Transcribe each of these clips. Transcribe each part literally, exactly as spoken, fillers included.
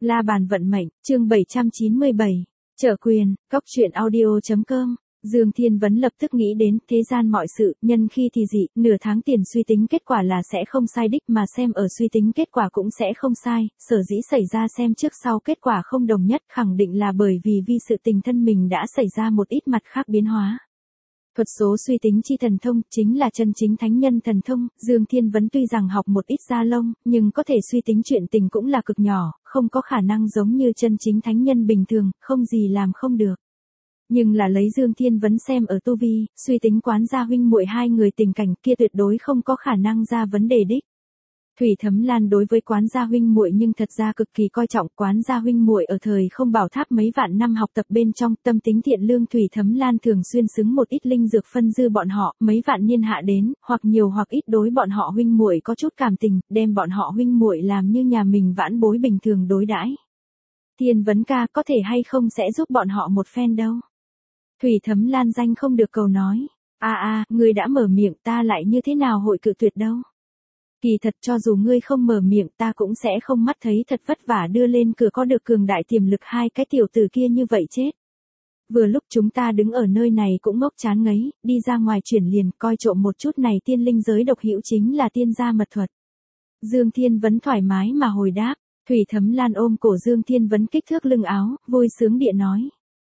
La bàn vận mệnh, chương bảy trăm chín mươi bảy. Trở quyền, cốc truyện audio chấm com. Dương Thiên Vấn lập tức nghĩ đến thế gian mọi sự, nhân khi thì dị, nửa tháng tiền suy tính kết quả là sẽ không sai đích mà xem ở suy tính kết quả cũng sẽ không sai, sở dĩ xảy ra xem trước sau kết quả không đồng nhất khẳng định là bởi vì vì sự tình thân mình đã xảy ra một ít mặt khác biến hóa. Thuật số suy tính chi thần thông chính là chân chính thánh nhân thần thông, Dương Thiên Vấn tuy rằng học một ít da lông, nhưng có thể suy tính chuyện tình cũng là cực nhỏ, không có khả năng giống như chân chính thánh nhân bình thường, không gì làm không được. Nhưng là lấy Dương Thiên Vấn xem ở tu vi, suy tính Quán gia huynh muội hai người tình cảnh kia tuyệt đối không có khả năng ra vấn đề đích. Thủy Thấm Lan đối với Quán gia huynh muội nhưng thật ra cực kỳ coi trọng, Quán gia huynh muội ở thời không bảo tháp mấy vạn năm học tập bên trong, tâm tính thiện lương Thủy Thấm Lan thường xuyên xứng một ít linh dược phân dư bọn họ, mấy vạn niên hạ đến, hoặc nhiều hoặc ít đối bọn họ huynh muội có chút cảm tình, đem bọn họ huynh muội làm như nhà mình vãn bối bình thường đối đãi. Thiên Vấn ca có thể hay không sẽ giúp bọn họ một phen đâu. Thủy Thấm Lan danh không được cầu nói, a a, ngươi đã mở miệng ta lại như thế nào hội cự tuyệt đâu. Kỳ thật cho dù ngươi không mở miệng ta cũng sẽ không mắt thấy thật vất vả đưa lên cửa có được cường đại tiềm lực hai cái tiểu tử kia như vậy chết. Vừa lúc chúng ta đứng ở nơi này cũng ngốc chán ngấy, đi ra ngoài chuyển liền coi trộm một chút này tiên linh giới độc hữu chính là tiên gia mật thuật. Dương Thiên Vấn thoải mái mà hồi đáp, Thủy Thấm Lan ôm cổ Dương Thiên Vấn kích thước lưng áo, vui sướng địa nói.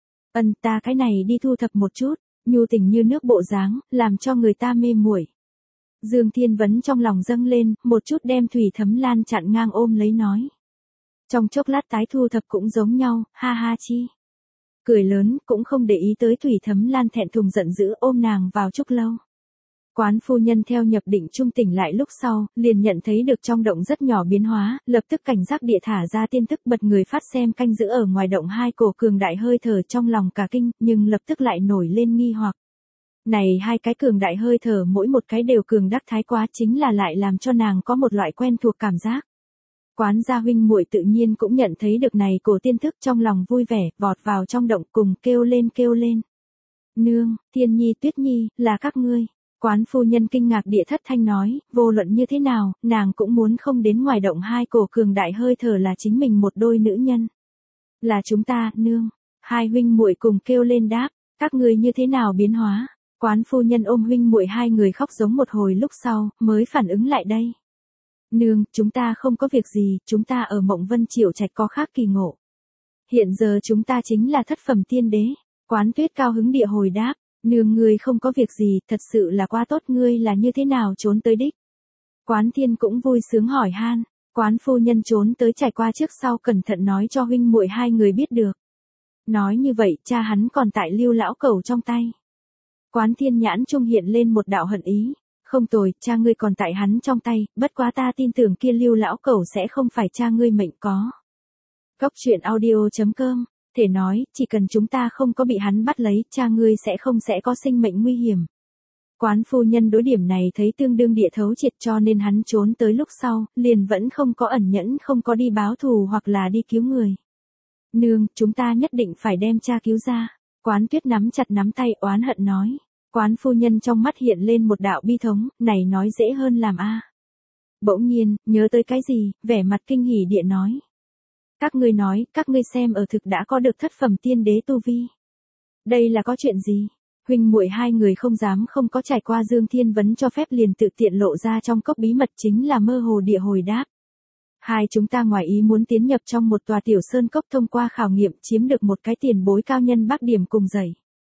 Ân ta cái này đi thu thập một chút, nhu tình như nước bộ dáng, làm cho người ta mê muội. Dương Thiên Vấn trong lòng dâng lên, một chút đem Thủy Thấm Lan chặn ngang ôm lấy nói. Trong chốc lát tái thu thập cũng giống nhau, ha ha chi. Cười lớn, cũng không để ý tới Thủy Thấm Lan thẹn thùng giận dữ ôm nàng vào trúc lâu. Quán phu nhân theo nhập định trung tỉnh lại lúc sau, liền nhận thấy được trong động rất nhỏ biến hóa, lập tức cảnh giác địa thả ra tiên tức bật người phát xem canh giữ ở ngoài động hai cổ cường đại hơi thở trong lòng cả kinh, nhưng lập tức lại nổi lên nghi hoặc. Này hai cái cường đại hơi thở mỗi một cái đều cường đắc thái quá chính là lại làm cho nàng có một loại quen thuộc cảm giác. Quán gia huynh muội tự nhiên cũng nhận thấy được này cổ tiên thức trong lòng vui vẻ, vọt vào trong động cùng kêu lên kêu lên. Nương, Thiên Nhi Tuyết Nhi, là các ngươi. Quán phu nhân kinh ngạc địa thất thanh nói, vô luận như thế nào, nàng cũng muốn không đến ngoài động hai cổ cường đại hơi thở là chính mình một đôi nữ nhân. Là chúng ta, nương. Hai huynh muội cùng kêu lên đáp, các ngươi như thế nào biến hóa. Quán phu nhân ôm huynh muội hai người khóc giống một hồi lúc sau, mới phản ứng lại đây. Nương, chúng ta không có việc gì, chúng ta ở Mộng Vân Triệu Trạch có khác kỳ ngộ. Hiện giờ chúng ta chính là thất phẩm tiên đế. Quán Tuyết cao hứng địa hồi đáp, nương ngươi không có việc gì, thật sự là quá tốt, ngươi là như thế nào trốn tới đích. Quán Thiên cũng vui sướng hỏi han, Quán phu nhân trốn tới trải qua trước sau cẩn thận nói cho huynh muội hai người biết được. Nói như vậy, cha hắn còn tại Lưu lão cẩu trong tay. Quán Thiên nhãn trung hiện lên một đạo hận ý, không tồi, cha ngươi còn tại hắn trong tay, bất quá ta tin tưởng kia Lưu lão cẩu sẽ không phải cha ngươi mệnh có. Cốc truyện audio chấm com, thể nói, chỉ cần chúng ta không có bị hắn bắt lấy, cha ngươi sẽ không sẽ có sinh mệnh nguy hiểm. Quán phu nhân đối điểm này thấy tương đương địa thấu triệt cho nên hắn trốn tới lúc sau, liền vẫn không có ẩn nhẫn không có đi báo thù hoặc là đi cứu người. Nương, chúng ta nhất định phải đem cha cứu ra. Quán Tuyết nắm chặt nắm tay oán hận nói. Quán phu nhân trong mắt hiện lên một đạo bi thống, này nói dễ hơn làm a. Bỗng nhiên, nhớ tới cái gì, vẻ mặt kinh hỉ địa nói. Các ngươi nói, các ngươi xem ở thực đã có được thất phẩm tiên đế tu vi. Đây là có chuyện gì? Huynh muội hai người không dám không có trải qua Dương Thiên Vấn cho phép liền tự tiện lộ ra trong cốc bí mật chính là mơ hồ địa hồi đáp. Hai chúng ta ngoài ý muốn tiến nhập trong một tòa tiểu sơn cốc thông qua khảo nghiệm chiếm được một cái tiền bối cao nhân bác điểm cùng dạy.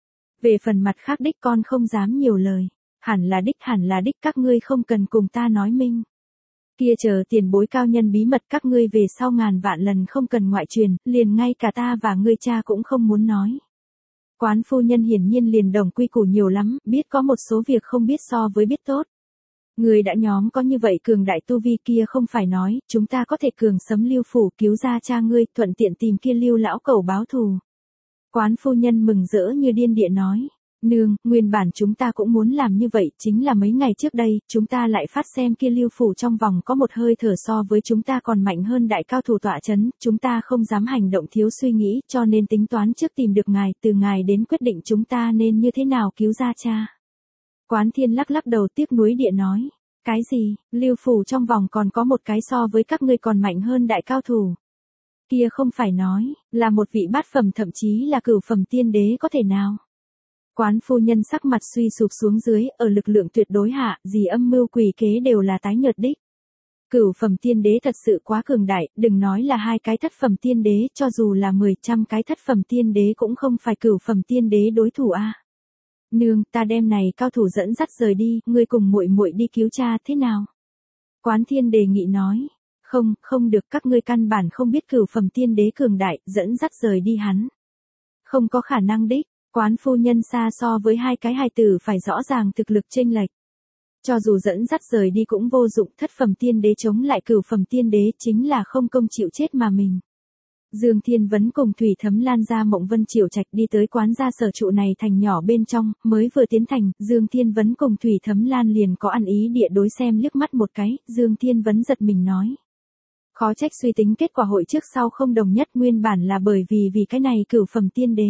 Về phần mặt khác đích con không dám nhiều lời. Hẳn là đích hẳn là đích các ngươi không cần cùng ta nói minh. Kia chờ tiền bối cao nhân bí mật các ngươi về sau ngàn vạn lần không cần ngoại truyền, liền ngay cả ta và ngươi cha cũng không muốn nói. Quán phu nhân hiển nhiên liền đồng quy củ nhiều lắm, biết có một số việc không biết so với biết tốt. Người đã nhóm có như vậy cường đại tu vi kia không phải nói, chúng ta có thể cường sấm Lưu phủ cứu ra cha ngươi, thuận tiện tìm kia Lưu lão cẩu báo thù. Quán phu nhân mừng rỡ như điên địa nói, nương, nguyên bản chúng ta cũng muốn làm như vậy, chính là mấy ngày trước đây, chúng ta lại phát xem kia Lưu phủ trong vòng có một hơi thở so với chúng ta còn mạnh hơn đại cao thủ tọa chấn, chúng ta không dám hành động thiếu suy nghĩ, cho nên tính toán trước tìm được ngài, từ ngài đến quyết định chúng ta nên như thế nào cứu ra cha. Quán Thiên lắc lắc đầu tiếc nuối địa nói, cái gì, Lưu phủ trong vòng còn có một cái so với các ngươi còn mạnh hơn đại cao thủ. Kia không phải nói, là một vị bát phẩm thậm chí là cửu phẩm tiên đế có thể nào. Quán phu nhân sắc mặt suy sụp xuống dưới, ở lực lượng tuyệt đối hạ, gì âm mưu quỷ kế đều là tái nhợt đích. Cửu phẩm tiên đế thật sự quá cường đại, đừng nói là hai cái thất phẩm tiên đế, cho dù là mười trăm cái thất phẩm tiên đế cũng không phải cửu phẩm tiên đế đối thủ a. Nương, ta đem này cao thủ dẫn dắt rời đi, ngươi cùng muội muội đi cứu cha thế nào? Quán Thiên đề nghị nói, không, không được, các ngươi căn bản không biết cửu phẩm tiên đế cường đại, dẫn dắt rời đi hắn. Không có khả năng đích, Quán phu nhân xa so với hai cái hài tử phải rõ ràng thực lực chênh lệch. Cho dù dẫn dắt rời đi cũng vô dụng, thất phẩm tiên đế chống lại cửu phẩm tiên đế chính là không công chịu chết mà mình. Dương Thiên Vấn cùng Thủy Thấm Lan ra Mộng Vân Triều Trạch đi tới quán gia sở trụ này thành nhỏ bên trong, mới vừa tiến thành, Dương Thiên Vấn cùng Thủy Thấm Lan liền có ăn ý địa đối xem liếc mắt một cái, Dương Thiên Vấn giật mình nói. Khó trách suy tính kết quả hội trước sau không đồng nhất, nguyên bản là bởi vì vì cái này cửu phẩm tiên đế.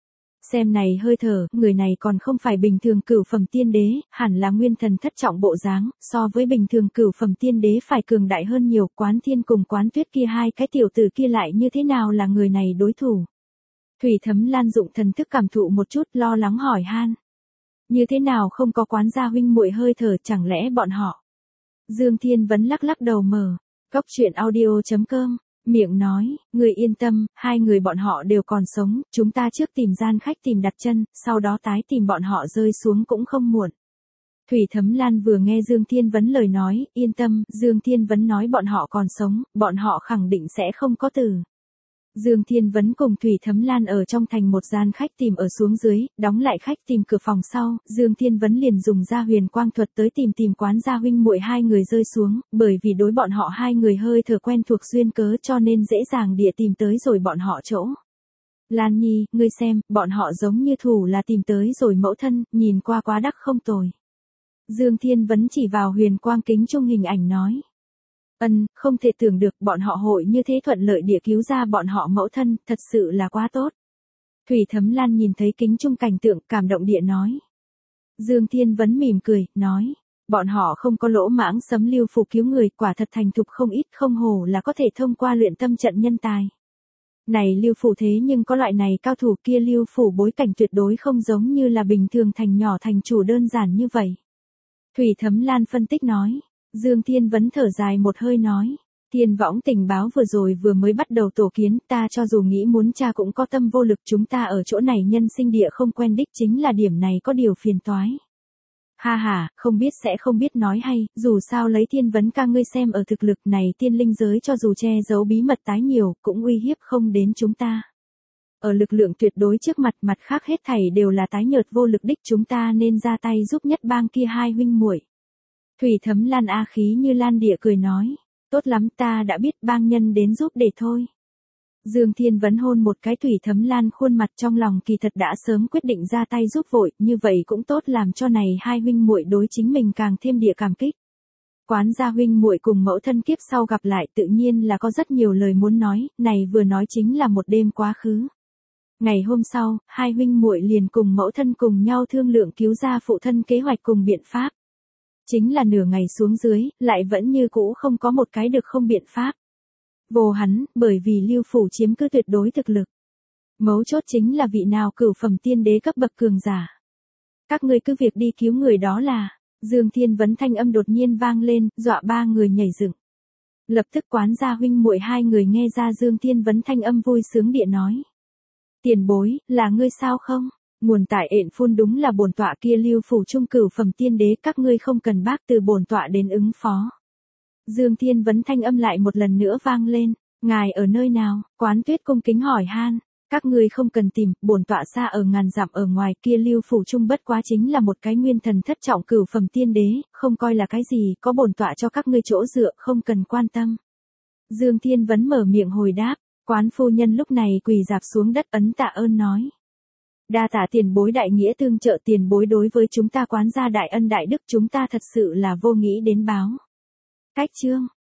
Xem này hơi thở, người này còn không phải bình thường cửu phẩm tiên đế, hẳn là nguyên thần thất trọng bộ dáng, so với bình thường cửu phẩm tiên đế phải cường đại hơn nhiều. Quán Thiên cùng Quán Tuyết kia hai cái tiểu tử kia lại như thế nào là người này đối thủ? Thủy Thấm Lan dụng thần thức cảm thụ một chút, lo lắng hỏi han. Như thế nào không có Quán gia huynh muội hơi thở, chẳng lẽ bọn họ? Dương Thiên Vấn lắc lắc đầu mở, cốc truyện audio chấm com. Miệng nói, người yên tâm, hai người bọn họ đều còn sống, chúng ta trước tìm gian khách tìm đặt chân, sau đó tái tìm bọn họ rơi xuống cũng không muộn. Thủy Thấm Lan vừa nghe Dương Thiên Vấn lời nói, yên tâm, Dương Thiên Vấn nói bọn họ còn sống, bọn họ khẳng định sẽ không có từ. Dương Thiên Vấn cùng Thủy Thấm Lan ở trong thành một gian khách tìm ở xuống dưới, đóng lại khách tìm cửa phòng sau, Dương Thiên Vấn liền dùng ra huyền quang thuật tới tìm tìm Quán gia huynh muội hai người rơi xuống, bởi vì đối bọn họ hai người hơi thở quen thuộc duyên cớ cho nên dễ dàng địa tìm tới rồi bọn họ chỗ. Lan Nhi, ngươi xem, bọn họ giống như thủ là tìm tới rồi mẫu thân, nhìn qua quá đắc không tồi. Dương Thiên Vấn chỉ vào huyền quang kính trung hình ảnh nói. Ân, không thể tưởng được bọn họ hội như thế thuận lợi địa cứu ra bọn họ mẫu thân, thật sự là quá tốt. Thủy Thấm Lan nhìn thấy kính trung cảnh tượng, cảm động địa nói. Dương Thiên Vấn mỉm cười, nói, bọn họ không có lỗ mãng sấm lưu phủ cứu người, quả thật thành thục không ít, không hồ là có thể thông qua luyện tâm trận nhân tài. Này lưu phủ thế nhưng có loại này cao thủ, kia lưu phủ bối cảnh tuyệt đối không giống như là bình thường thành nhỏ thành chủ đơn giản như vậy. Thủy Thấm Lan phân tích nói. Dương Thiên Vấn thở dài một hơi nói, Thiên Võng tình báo vừa rồi vừa mới bắt đầu tổ kiến, ta cho dù nghĩ muốn tra cũng có tâm vô lực, chúng ta ở chỗ này nhân sinh địa không quen đích, chính là điểm này có điều phiền toái. Ha ha, không biết sẽ không biết nói hay, dù sao lấy Thiên Vấn ca ngươi xem ở thực lực này tiên linh giới cho dù che giấu bí mật tái nhiều, cũng uy hiếp không đến chúng ta. Ở lực lượng tuyệt đối trước mặt, mặt khác hết thảy đều là tái nhợt vô lực đích, chúng ta nên ra tay giúp nhất bang kia hai huynh muội. Thủy Thấm Lan a khí như lan địa cười nói, tốt lắm, ta đã biết, bang nhân đến giúp để thôi. Dương Thiên Vấn hôn một cái Thủy Thấm Lan khuôn mặt, trong lòng kỳ thật đã sớm quyết định ra tay giúp vội, như vậy cũng tốt làm cho này hai huynh muội đối chính mình càng thêm địa cảm kích. Quán gia huynh muội cùng mẫu thân kiếp sau gặp lại tự nhiên là có rất nhiều lời muốn nói, này vừa nói chính là một đêm quá khứ. Ngày hôm sau, hai huynh muội liền cùng mẫu thân cùng nhau thương lượng cứu gia phụ thân kế hoạch cùng biện pháp. Chính là nửa ngày xuống dưới, lại vẫn như cũ không có một cái được không biện pháp. Vô hắn, bởi vì lưu phủ chiếm cứ tuyệt đối thực lực. Mấu chốt chính là vị nào cửu phẩm tiên đế cấp bậc cường giả. Các ngươi cứ việc đi cứu người đó là, Dương Thiên Vấn thanh âm đột nhiên vang lên, dọa ba người nhảy dựng. Lập tức Quán gia huynh muội hai người nghe ra Dương Thiên Vấn thanh âm vui sướng địa nói. Tiền bối, là ngươi sao không? Nguồn tại ện phun đúng là bổn tọa kia lưu phủ trung cửu phẩm tiên đế, các ngươi không cần bác từ bổn tọa đến ứng phó. Dương Thiên Vấn thanh âm lại một lần nữa vang lên, ngài ở nơi nào? Quán Tuyết cung kính hỏi han, các ngươi không cần tìm, bổn tọa xa ở ngàn dặm ở ngoài, kia lưu phủ trung bất quá chính là một cái nguyên thần thất trọng cửu phẩm tiên đế, không coi là cái gì, có bổn tọa cho các ngươi chỗ dựa, không cần quan tâm. Dương Thiên Vấn mở miệng hồi đáp, Quán phu nhân lúc này quỳ dạp xuống đất ấn tạ ơn nói. Đa tạ tiền bối đại nghĩa tương trợ, tiền bối đối với chúng ta Quán gia đại ân đại đức, chúng ta thật sự là vô nghĩ đến báo. Cách chương